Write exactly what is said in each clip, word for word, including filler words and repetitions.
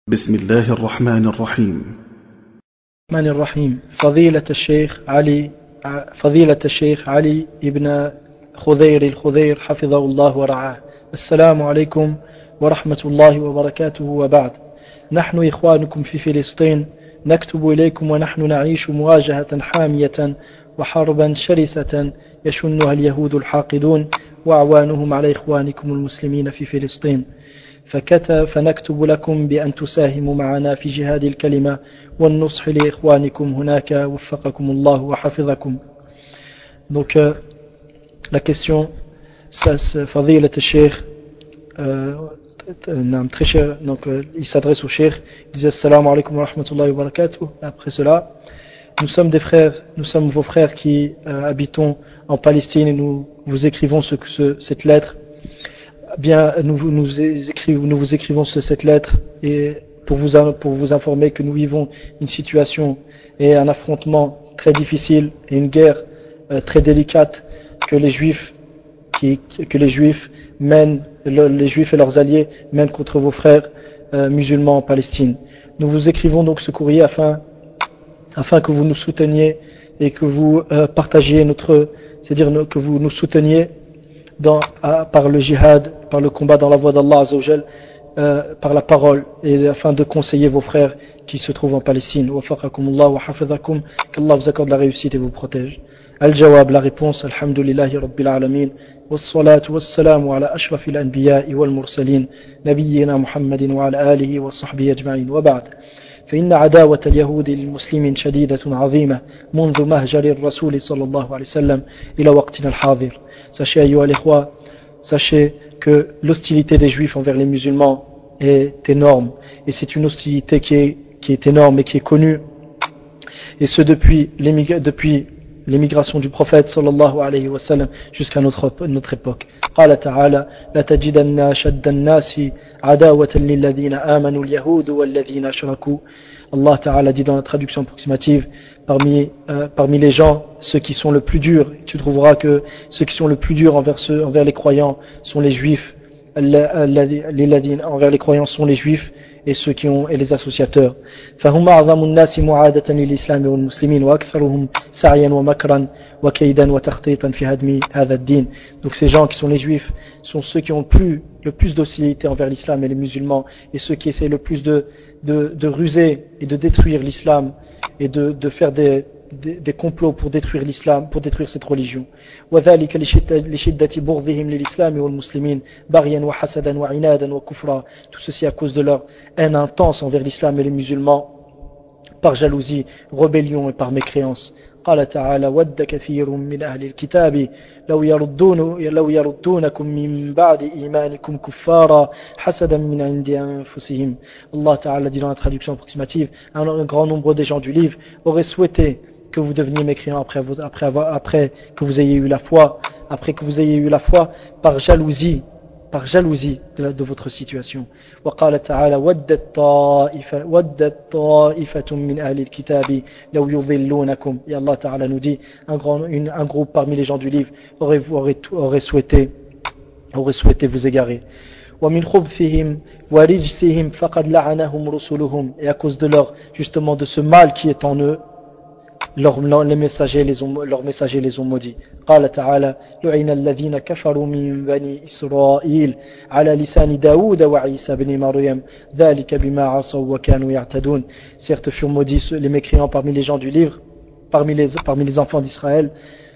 بسم الله الرحمن الرحيم. الرحمن الرحيم. فضيلة الشيخ علي فضيلة الشيخ علي ابن خضير الخضير حفظه الله ورعاه. السلام عليكم ورحمة الله وبركاته وبعد. نحن إخوانكم في فلسطين نكتب إليكم ونحن نعيش مواجهة حامية وحربا شرسة يشنها اليهود الحاقدون وأعوانهم على إخوانكم المسلمين في فلسطين، فكتب فنكتب لكم بأن تساهموا معنا في جهاد الكلمة والنصح لإخوانكم هناك وفقكم الله وحفظكم. Donc euh, la question, ça c'est Fadilat al-Sheikh, euh, très cher, donc euh, il s'adresse au Cheikh, il dit Assalamu alaikum wa rahmatullahi wa barakatuh. Après cela, nous sommes des frères, nous sommes vos frères qui euh, habitons en Palestine et nous vous écrivons ce, ce, cette lettre. Bien, nous, nous, écrivons, nous vous écrivons cette lettre et pour vous, pour vous informer que nous vivons une situation et un affrontement très difficile et une guerre euh, très délicate que les Juifs, qui, que les Juifs mènent, le, les Juifs et leurs alliés mènent contre vos frères euh, musulmans en Palestine. Nous vous écrivons donc ce courrier afin, afin que vous nous souteniez et que vous euh, partagiez notre, c'est-à-dire que vous nous souteniez Dans, à, par le jihad, par le combat dans la voie d'Allah Azza wa Jal, euh, par la parole, et afin de conseiller vos frères qui se trouvent en Palestine. Wafaqakumullah wa hafidhakum, qu'Allah vous accorde la réussite et vous protège. Al-Jawab, la réponse, Alhamdulillahi Rabbil Alamin, wassalatu wassalamu ala ashrafil anbiya'i wal mursalin, nabiyyina Muhammadin wa ala alihi wa sahbihi ajma'in, wa ba'd. فإن عداوة اليهود للمسلمين شديدة عظيمة منذ مهجر الرسول صلى الله عليه وسلم إلى وقتنا الحاضر. Sachez, ayyuha al-ikhwa, sachez que l'hostilité des Juifs envers les musulmans est énorme, et c'est une hostilité qui est, qui est énorme et qui est connue, et ce depuis depuis l'émigration du prophète sallallahu alayhi wa sallam jusqu'à notre, notre époque. قال تعالى لتجدن أشد الناس عداوة للذين آمنوا اليهود والذين أشركوا. Allah Ta'ala dit dans la traduction approximative, parmi, euh, parmi les gens, ceux qui sont le plus durs, tu trouveras que ceux qui sont le plus durs envers, ceux, envers les croyants sont les juifs, envers les croyants sont les juifs et ceux qui ont et les associateurs. فهم أعظم الناس معادة للإسلام والمسلمين وأكثرهم سعيا ومكرا وكيدا وتخطيطا في هدم هذا الدين. Donc ces gens qui sont les juifs sont ceux qui ont plus, le plus d'hostilité envers l'islam et les musulmans, et ceux qui essaient le plus de, de, de ruser et de détruire l'islam et de, de faire des, des, des complots pour détruire l'islam, pour détruire cette religion. وذلك لشدة بغضهم للإسلام والمسلمين بغيا وحسدا وعنادا وكفرا. Tout ceci à cause de leur haine intense envers l'islam et les musulmans, par jalousie, rébellion et par mécréance. قال تعالى ود كثير من أهل الكتاب لو يردون لو يردونكم من بعد إيمانكم كفارا حسدا من عند أنفسهم. Allah Ta'ala dit dans la traduction approximative, un grand nombre des gens du livre auraient souhaité que vous deveniez mécréants après, après, avoir, après que vous ayez eu la foi, après que vous ayez eu la foi par jalousie, par jalousie de, de votre situation. وقال تعالى ودت طائفة ودت طائفة من أهل الكتاب لو يضلونكم. Et Allah Ta'ala nous dit, un, grand, une, un groupe parmi les gens du livre aurait, aurait, aurait, souhaité, aurait souhaité vous égarer. ومن خبثهم ورجسهم فقد لعنهم رسلهم. Et à cause de leur, justement de ce mal qui est en eux, Leurs, les messagers les ont, leurs messagers les ont maudits. قال تعالى لعن الذين كفروا من بني إسرائيل على لسان داود وعيسى بن مريم ذلك بما عصوا وكانوا يعتدون. Certes furent maudits les mécréants parmi les gens du livre, parmi les, parmi les enfants d'Israël,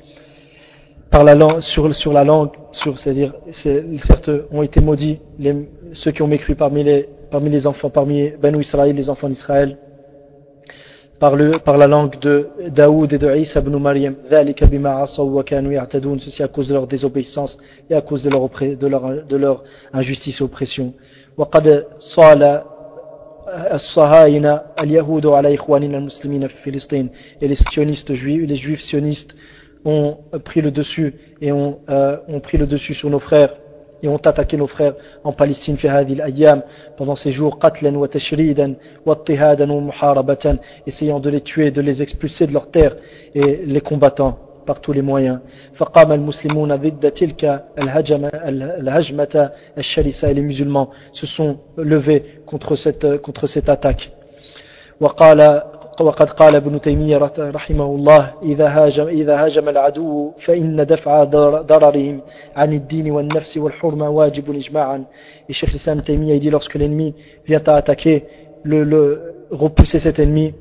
par la langue, sur, sur la langue, sur, c'est-à-dire, c'est, certes ont été maudits les, ceux qui ont mécru parmi les, parmi les enfants, parmi Banu Israël, les enfants d'Israël, par, le, par la langue de Daoud et de Isa ibn Maryam. Ceci à cause de leur désobéissance et à cause de leur, de leur, de leur injustice et oppression. وقد صال الصهاينة اليهود على إخواننا المسلمين في فلسطين. Et les sionistes juifs, les juifs sionistes ont pris le dessus et ont, euh, ont pris le dessus sur nos frères et ont attaqué nos frères en Palestine في هذه الأيام pendant ces jours قتلا وتشريدا واضطهادا ومحاربة, essayant de les tuer, de les expulser de leur terre et les combattant par tous les moyens. فقام المسلمون ضد تلك الهجمة الهجمة الشرسة. Et les musulmans se sont levés contre cette, contre cette attaque. وقال وقد قال ابن تيمية رحمه الله إذا هاجم, إذا هاجم العدو فإن دفع ضررهم عن الدين والنفس والحرمة واجب إجماعا. Et Cheikh l'Islam Taymiyyah il dit lorsque l'ennemi vient à attaquer, le, le, repousser cet ennemi,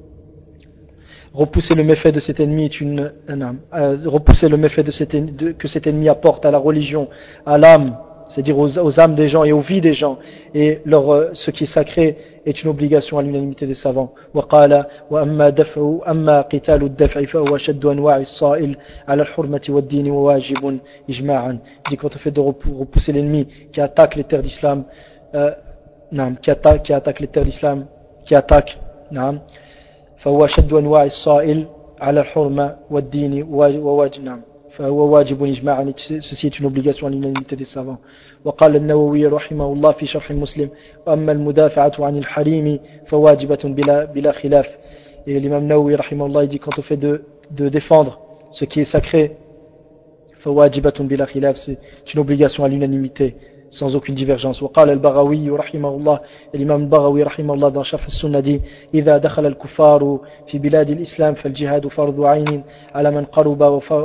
repousser le méfait de cet ennemi est une, euh, repousser le méfait de cet, de, que cet ennemi apporte à la religion, à l'âme, c'est-à-dire aux, aux âmes des gens et aux vies des gens, et leur, euh, ce qui est sacré est une obligation à l'unanimité des savants. وقال وأما دفع أما قتال الدفع فهو شد أنواع الصائل على الحرمة والدين وواجب إجماعا. Il dit quand on fait de repousser l'ennemi qui attaque les terres d'islam, euh, non, qui attaque, qui attaque les terres d'islam, qui attaque, non, فهو شد أنواع الصائل على الحرمة والدين وواجب نعم فهو واجب إجماعا. Ceci est une obligation à l'unanimité des savants. وقال النووي رحمه الله في شرح مسلم وأما المدافعة عن الحريم فواجبة بلا بلا خلاف. Et l'imam Nawawi رحمه الله dit quand on fait de, de défendre ce qui est sacré, فواجبة بلا خلاف, c'est une obligation à l'unanimité sans aucune divergence. وقال البغوي رحمه الله, الإمام البغوي رحمه الله dans شرح السنة dit إذا دخل الكفار في بلاد الإسلام فالجهاد فرض عين على من قرب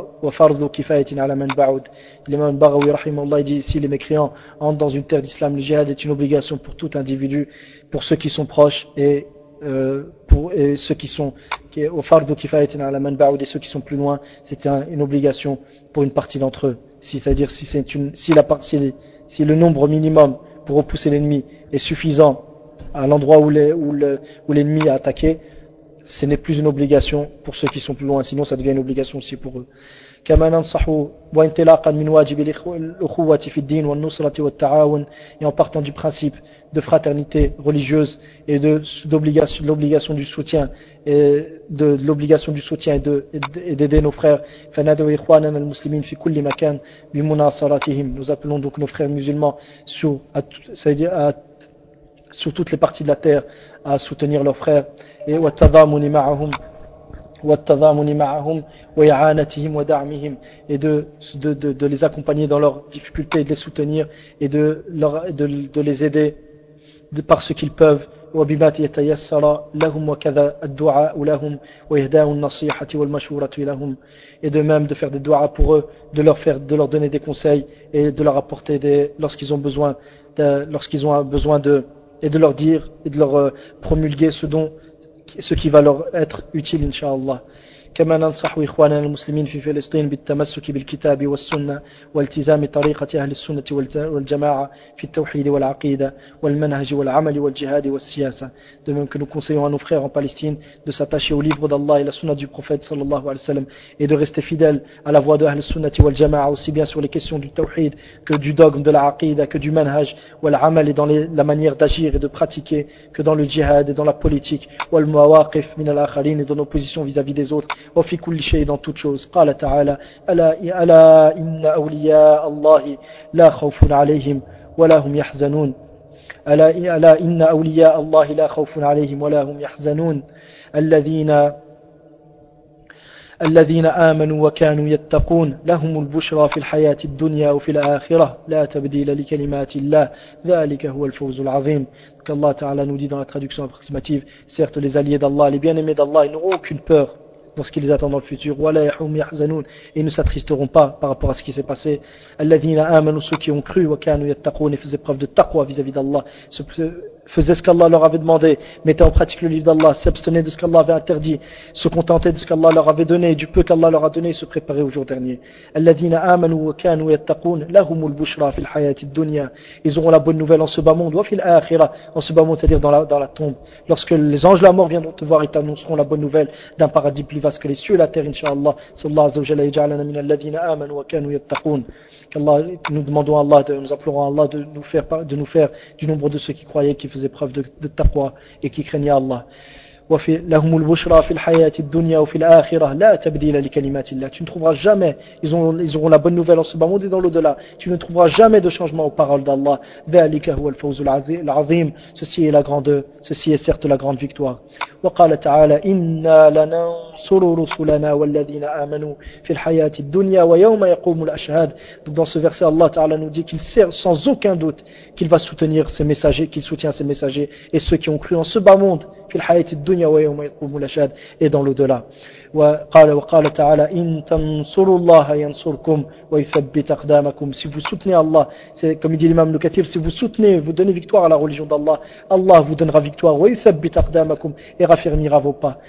وفرض كفاية على من بعد. L'imam البغوي رحمه الله dit si les mécréants entrent dans une terre d'islam, le jihad est une obligation pour tout individu, pour ceux qui sont proches et euh, pour et ceux qui sont au fardu kifayatin ala man ba'ud, et ceux qui sont plus loin, c'est un, une obligation pour une partie d'entre eux. Si, c'est-à-dire si c'est une si la si, si le nombre minimum pour repousser l'ennemi est suffisant à l'endroit où, les, où, le, où l'ennemi a attaqué, ce n'est plus une obligation pour ceux qui sont plus loin, sinon ça devient une obligation aussi pour eux. كما ننصح وانطلاقا من واجب الأخوة في الدين والنصرة والتعاون, et en partant du principe de fraternité religieuse et de d'obligation, de l'obligation du soutien et de, de l'obligation du soutien et de et d'aider nos frères. فندعو إخواننا المسلمين في كل مكان بمناصرتهم. Nous appelons donc nos frères musulmans sur à, c'est-à-dire à, sur toutes les parties de la terre à soutenir leurs frères, et والتضامن معهم والتضامن معهم وإعانتهم ودعمهم, et de, de, de, de les accompagner dans leurs difficultés, de les soutenir et de, leur, de, de les aider de par ce qu'ils peuvent. وبما يتيسر لهم وكذا الدعاء لهم وإهداء النصيحة والمشورة لهم, et de même de faire des du'a pour eux, de leur faire, de leur donner des conseils et de leur apporter des, lorsqu'ils ont besoin de, lorsqu'ils ont besoin de, et de leur dire et de leur euh, promulguer ce dont ce qui va leur être utile incha'Allah. كما ننصح إخواننا المسلمين في فلسطين بالتمسك بالكتاب والسنة والتزام طريقة أهل السنة والجماعة في التوحيد والعقيدة والمنهج والعمل والجهاد والسياسة. De même que nous conseillons à nos frères en Palestine de s'attacher au livre d'Allah et la sunna du prophète sallallahu alayhi wa sallam, et de rester fidèles à la voie de Ahl al-Sunnah wal Jama'a, aussi bien sur les questions du tawhid que du dogme de la aqida, que du manhaj wal amal, et dans les, la manière d'agir et de pratiquer, que dans le djihad et dans la politique, wal mawaqif min al-akharin, et dans nos positions vis-à-vis des autres, وفي كل شيء dans toute chose. قال تعالى ألا, ألا إن أولياء الله لا خوف عليهم ولا هم يحزنون ألا, ألا إن أولياء الله لا خوف عليهم ولا هم يحزنون الذين الذين آمنوا وكانوا يتقون لهم البشرى في الحياة الدنيا وفي الآخرة لا تبديل لكلمات الله ذلك هو الفوز العظيم. Donc Allah Ta'ala nous dit dans la traduction approximative, certes les alliés d'Allah, les bien-aimés d'Allah, ils n'auront aucune peur dans ce qui les attend dans le futur, et ils ne s'attristeront pas par rapport à ce qui s'est passé. Ceux qui ont cru et faisaient preuve de taqwa vis-à-vis d'Allah, faisaient ce qu'Allah leur avait demandé, mettaient en pratique le livre d'Allah, s'abstenaient de ce qu'Allah avait interdit, se contentaient de ce qu'Allah leur avait donné, du peu qu'Allah leur a donné, et se préparaient au jour dernier. Ils auront la bonne nouvelle en ce bas monde, en ce bas monde, c'est-à-dire dans la, dans la tombe. Lorsque les anges de la mort viendront te voir, ils t'annonceront la bonne nouvelle d'un paradis plus vaste que les cieux et la terre, incha'Allah. Sallallahu azza wa jalla yaj'alana min alladhina amanu wa kanu yattaqun. Qu'Allah, nous demandons à Allah, de, nous implorons à Allah de nous faire, de nous faire du nombre de ceux qui croyaient, qui faisaient preuve de, de taqwa et qui craignaient Allah. لهم البشرى في الحياة الدنيا وفي الآخرة لا تبديل لكلمات الله. Tu ne trouveras jamais, ils auront, ils auront la bonne nouvelle en ce bas monde et dans l'au-delà, tu ne trouveras jamais de changement aux paroles d'Allah. ذلك هو الفوز العظيم. Ceci est la grande, ceci est certes la grande victoire. وقال تعالى إنا لننصر رسلنا والذين آمنوا في الحياة الدنيا ويوم يقوم الأشهاد. Donc dans ce verset, Allah Ta'ala nous dit qu'il sert sans aucun doute qu'il va soutenir ses messagers, qu'il soutient ses messagers et ceux qui ont cru en ce bas monde في الحياة الدنيا ويوم يقوم الأشهاد et dans l'au-delà. وقال وقال تعالى إن تنصروا الله ينصركم ويثبت أقدامكم. Si vous soutenez Allah, c'est comme il dit l'imam Ibn Kathir, si vous soutenez, vous donnez victoire à la religion d'Allah, Allah vous donnera victoire ويثبت أقدامكم et raffermira vos pas.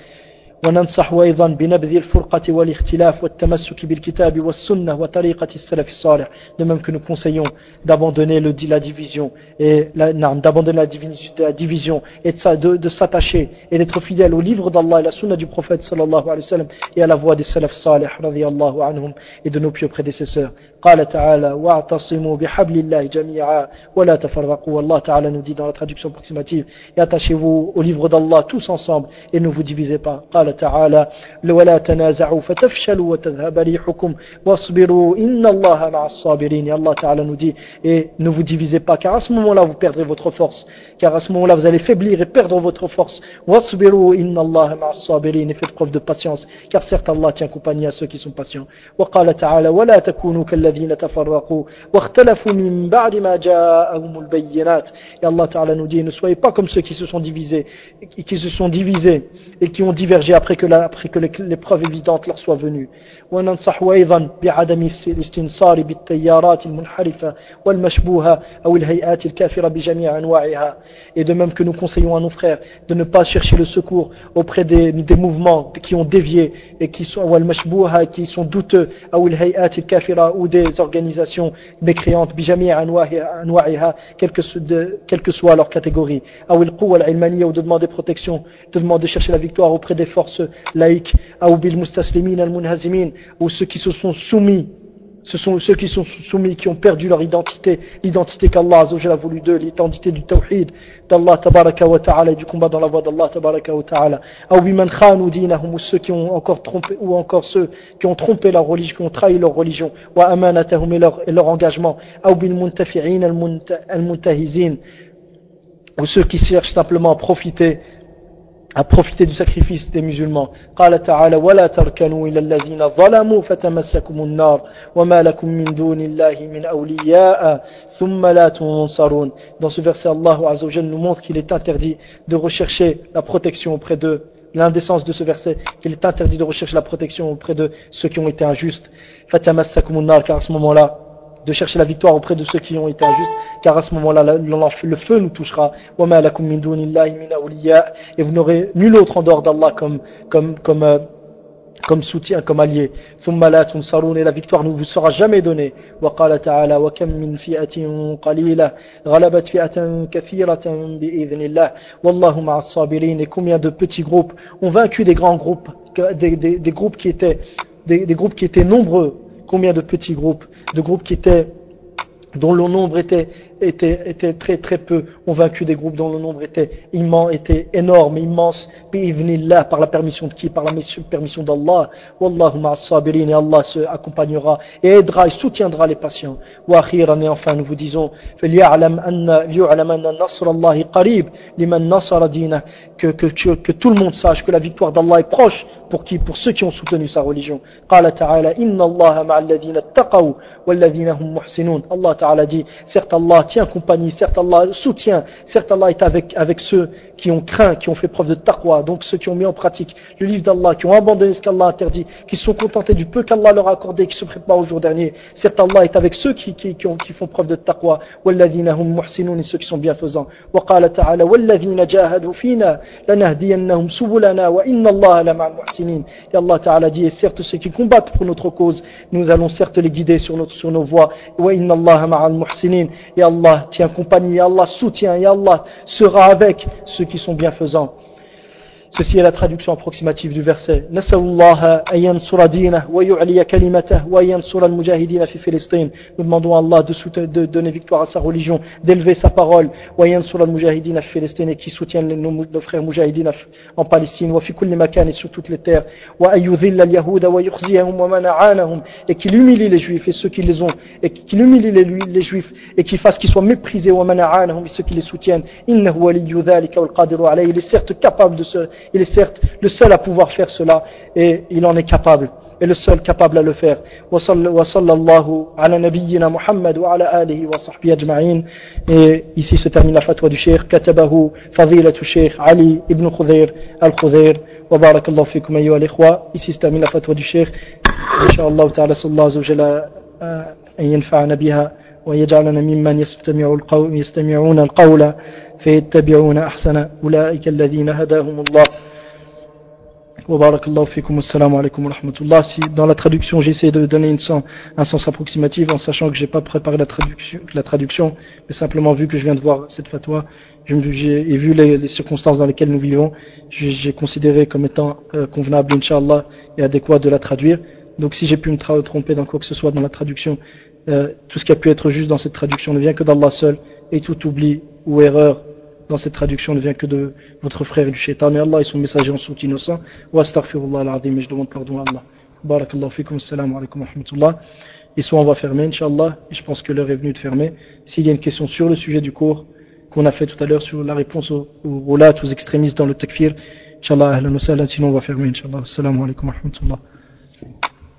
وننصح أيضا بنبذ الفرقة والاختلاف والتمسك بالكتاب والسنة وطريقة السلف الصالح. De même que nous conseillons d'abandonner le, la division et la, non, d'abandonner la division, la division et de, de, de s'attacher et d'être fidèle au livre d'Allah et la sunna du prophète sallallahu alayhi wa sallam et à la voie des salaf salih radiyallahu anhum et de nos pieux prédécesseurs. قال تعالى واعتصموا بحبل الله جميعا ولا تفرقوا. Allah Ta'ala nous dit dans la traduction approximative, et attachez-vous au livre d'Allah tous ensemble et ne vous divisez pas. قال تعالى ولا تنازعوا فتفشلوا وتذهب ريحكم واصبروا إن الله مع الصابرين. Et Allah Ta'ala nous dit, et ne vous divisez pas, car à ce moment-là vous perdrez votre force, car à ce moment-là vous allez faiblir et perdre votre force. واصبروا إن الله مع الصابرين. Et faites preuve de patience, car certes Allah tient compagnie à ceux qui sont patients. وقال تعالى ولا تكونوا كالذين تفرقوا واختلفوا من بعد ما جاءهم البينات. Et Allah Ta'ala nous dit, ne soyez pas comme ceux qui se sont divisés, qui se sont divisés et qui ont divergé après que, la, après que les, les preuves évidentes leur soient venues. وننصح أيضا بعدم الاستنصار بالتيارات المنحرفة والمشبوهة أو الهيئات الكافرة بجميع أنواعها. Et de même que nous conseillons à nos frères de ne pas chercher le secours auprès des, des mouvements qui ont dévié et qui sont والمشبوهة, qui sont douteux, أو الهيئات الكافرة, ou des organisations mécréantes بجميع أنواعها, quelle que, de, quelle que soit leur catégorie. أو القوة العلمانية, ou de demander protection, de demander chercher la victoire auprès des forces laïques. أو بالمستسلمين المنهزمين, ou ceux qui se sont soumis, ce sont ceux qui sont soumis, qui ont perdu leur identité, l'identité qu'Allah Azzawajal a voulu d'eux, l'identité du tawhid d'Allah tabaraka wa ta'ala et du combat dans la voie d'Allah tabaraka wa ta'ala. Ou biman khanu dinahum, ou ceux qui ont encore trompé, ou encore ceux qui ont trompé leur religion, qui ont trahi leur religion, wa amanatahum, et leur, et leur engagement. Ou bil muntafi'in al-muntahizin, ou ceux qui cherchent simplement à profiter à profiter du sacrifice des musulmans. قال تعالى ولا تركنوا إلى الذين ظلموا فتمسكم النار وما لكم من دون الله من أولياء ثم لا تنصرون. Dans ce verset, Allah Azza wa Jalla nous montre qu'il est interdit de rechercher la protection auprès d'eux. L'indécence de ce verset, qu'il est interdit de rechercher la protection auprès de ceux qui ont été injustes. فتمسكم النار, car à ce moment-là, de chercher la victoire auprès de ceux qui ont été injustes, car à ce moment-là le feu nous touchera. وَمَا لَكُم مِّن دُونِ اللَّهِ مِنْ أَوْلِيَاءَ. Et vous n'aurez nul autre en dehors d'Allah comme, comme, comme, euh, comme soutien, comme allié. ثُمَّ لَا تُنصَرُونَ. Et la victoire ne vous sera jamais donnée. وَقَالَ تَعَالَى وَكَمْ مِنْ فِئَةٍ قَلِيلَةٍ غَلَبَتْ فِئَةً كَثِيرَةً بِإِذْنِ اللَّهِ وَاللَّهُ مَعَ الصَّابِرِينَ. Et combien de petits groupes ont vaincu des grands groupes, des, des, des groupes qui étaient, des, des groupes qui étaient nombreux. Combien de petits groupes, de groupes qui étaient, dont le nombre était, était, était très très peu, ont vaincu des groupes dont le nombre était immense, était énorme, immense, bi'idhnillah, par la permission de qui? Par la permission d'Allah. Wallahu ma'as sabirin. Et Allah se accompagnera et aidera et soutiendra les patients. Wa akhiran, et enfin nous vous disons, فَلْيَعْلَمْ أَنَّ لِيُعْلَمَ أَنَّ نَصْرَ اللَّهِ قَرِيبٌ لِمَنْ نَصَرَ دِينَهُ. Que, que, que tout le monde sache que la victoire d'Allah est proche pour qui? Pour ceux qui ont soutenu sa religion. قال تعالى إن الله مع الذين اتقوا والذين هم محسنون. Allah Ta'ala dit, certes Allah tient compagnie, certes Allah soutient, certes Allah est avec, avec ceux qui ont craint, qui ont fait preuve de taqwa, donc ceux qui ont mis en pratique le livre d'Allah, qui ont abandonné ce qu'Allah interdit, qui sont contentés du peu qu'Allah leur a accordé, qui se préparent au jour dernier. Certes Allah est avec ceux qui, qui, qui, ont, qui font preuve de taqwa, والذين هم محسنون, et ceux qui sont bienfaisants. وقال تعالى والذين جاهدوا فينا لنهدينهم سبلنا وإن الله لمع المحسنين. Et Allah Ta'ala dit, et certes ceux qui combattent pour notre cause, nous allons certes les guider sur, notre, sur nos voies. وإن الله مع المحسنين. Et Allah tient compagnie, et Allah soutient, et Allah sera avec ceux qui sont bienfaisants. Ceci est la traduction approximative du verset. Nas'alullaha an yansura dinah wa yu'liya kalimatahu wa yansura al-mujahidin fi Filistin. Nous demandons à Allah de, de donner victoire à sa religion, d'élever sa parole. Wa yansura al-mujahidin fi Filistin, et qui soutiennent nos, nos frères mujahidin en Palestine. Wa fi kulli makan, et sur toutes les terres. Wa ayudhilla al-yahuda wa yukhziyahum wa mana'anahum. Et qu'il humilie les juifs et ceux qui les ont, et qu'il humilie les, les juifs et qu'il fasse qu'ils soient méprisés, wa mana'anahum, et ceux qui les soutiennent. Innahu waliyyu dhalika wal qadiru alayhi. Il est certes capable de ce Il est certes le seul à pouvoir faire cela et il en est capable. Et le seul capable à le faire. Wa sallallahu ala nabiyyina Muhammad wa ala alihi wa sahbihi ajma'in. Et ici se termine la fatwa du Cheikh. Katabahu fadilatu Cheikh Ali ibn Khudayr al-Khudayr. Wa barakallahu fikum ayyuha al-ikhwa. Ici se termine la fatwa du Cheikh. Inch'Allah ta'ala sallallahu azza wa jalla an yanfa'ana biha wa yaj'alana mimman yastami'u al-qawla yastami'una al-qawla fayattabi'una ahsana ulaika alladhina hadahumullah. Barakallahu fikum, assalamu alaikum wa rahmatullah. Si dans la traduction j'essaie de donner une sens, un sens approximatif en sachant que j'ai pas préparé la traduction, la traduction, mais simplement vu que je viens de voir cette fatwa, je me, j'ai, et vu les, les circonstances dans lesquelles nous vivons, j'ai, j'ai considéré comme étant euh, convenable, Inch'Allah, et adéquat de la traduire. Donc si j'ai pu me tra- tromper dans quoi que ce soit dans la traduction, euh, tout ce qui a pu être juste dans cette traduction ne vient que d'Allah seul, et tout oubli ou erreur dans cette traduction ne vient que de votre frère et du shaitan. Et Allah et son messager en sont innocents. Wa astaghfirullah al-azim, et je demande pardon à Allah. Barakallahu fikum, assalamu alaikum wa rahmatullah. Et soit on va fermer, Inch'Allah, et je pense que l'heure est venue de fermer. S'il y a une question sur le sujet du cours qu'on a fait tout à l'heure, sur la réponse aux, aux roulat, aux extrémistes dans le takfir, Inch'Allah, ahlan wa sahlan, sinon on va fermer, Inch'Allah. Assalamu alaikum wa rahmatullah.